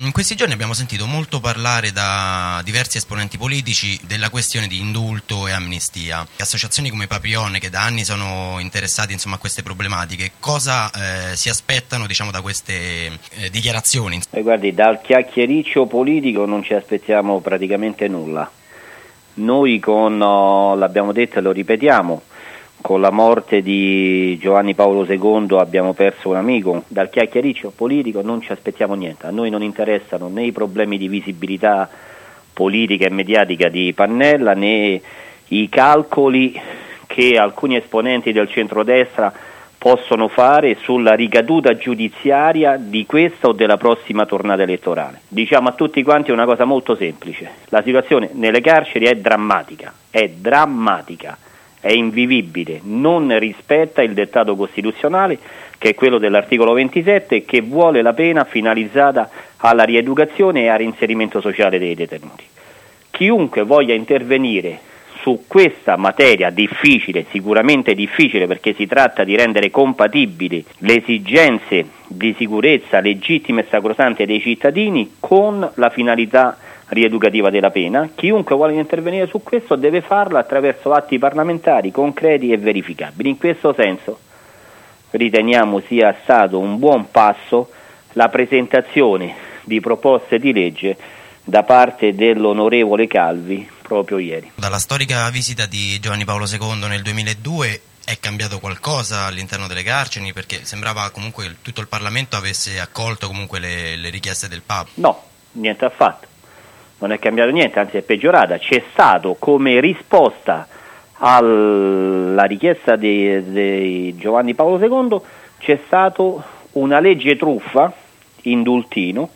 In questi giorni abbiamo sentito molto parlare da diversi esponenti politici della questione di indulto e amnistia. Associazioni come Papillon, che da anni sono interessati a queste problematiche, cosa si aspettano da queste dichiarazioni? Guardi, dal chiacchiericcio politico non ci aspettiamo praticamente nulla. Noi l'abbiamo detto e lo ripetiamo, con la morte di Giovanni Paolo II abbiamo perso un amico. Dal chiacchiericcio politico non ci aspettiamo niente. A noi non interessano né i problemi di visibilità politica e mediatica di Pannella, né i calcoli che alcuni esponenti del centrodestra possono fare sulla ricaduta giudiziaria di questa o della prossima tornata elettorale. Diciamo a tutti quanti una cosa molto semplice: la situazione nelle carceri è drammatica, è invivibile, non rispetta il dettato costituzionale, che è quello dell'articolo 27, che vuole la pena finalizzata alla rieducazione e al reinserimento sociale dei detenuti. Chiunque voglia intervenire su questa materia difficile, sicuramente difficile, perché si tratta di rendere compatibili le esigenze di sicurezza legittime e sacrosante dei cittadini con la finalità rieducativa della pena, chiunque vuole intervenire su questo deve farlo attraverso atti parlamentari concreti e verificabili. In questo senso riteniamo sia stato un buon passo la presentazione di proposte di legge da parte dell'onorevole Calvi proprio ieri. Dalla storica visita di Giovanni Paolo II nel 2002 è cambiato qualcosa all'interno delle carceri? Perché sembrava comunque che tutto il Parlamento avesse accolto comunque le richieste del Papa. No, niente affatto. Non è cambiato niente, anzi è peggiorata. C'è stato, come risposta alla richiesta di Giovanni Paolo II, c'è stato una legge truffa, indultino,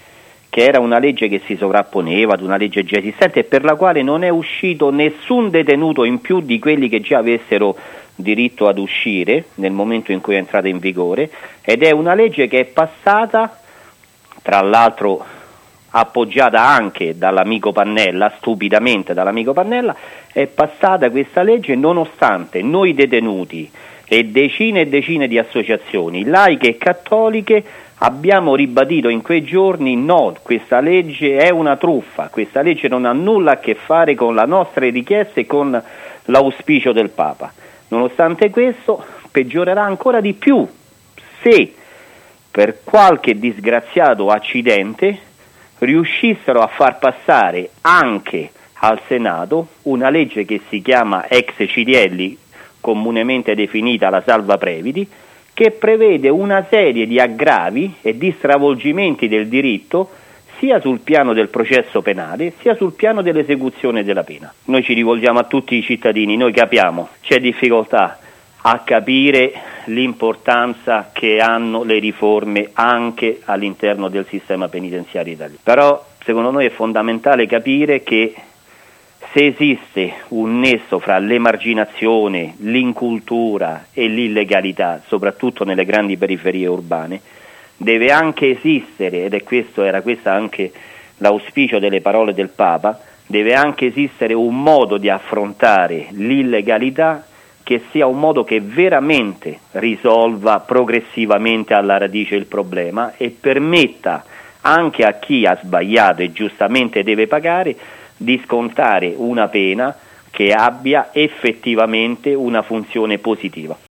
che era una legge che si sovrapponeva ad una legge già esistente e per la quale non è uscito nessun detenuto in più di quelli che già avessero diritto ad uscire nel momento in cui è entrata in vigore, ed è una legge che è passata, tra l'altro appoggiata anche dall'amico Pannella, stupidamente dall'amico Pannella, è passata questa legge nonostante noi detenuti e decine di associazioni laiche e cattoliche abbiamo ribadito in quei giorni: no, questa legge è una truffa, questa legge non ha nulla a che fare con le nostre richieste e con l'auspicio del Papa. Nonostante questo peggiorerà ancora di più se per qualche disgraziato accidente riuscissero a far passare anche al Senato una legge che si chiama ex Cirielli, comunemente definita la salva Previti, che prevede una serie di aggravi e di stravolgimenti del diritto sia sul piano del processo penale sia sul piano dell'esecuzione della pena. Noi ci rivolgiamo a tutti i cittadini, noi capiamo, c'è difficoltà a capire l'importanza che hanno le riforme anche all'interno del sistema penitenziario italiano. Però secondo noi è fondamentale capire che se esiste un nesso fra l'emarginazione, l'incultura e l'illegalità, soprattutto nelle grandi periferie urbane, deve anche esistere, ed era questo anche l'auspicio delle parole del Papa, deve anche esistere un modo di affrontare l'illegalità che sia un modo che veramente risolva progressivamente alla radice il problema e permetta anche a chi ha sbagliato e giustamente deve pagare di scontare una pena che abbia effettivamente una funzione positiva.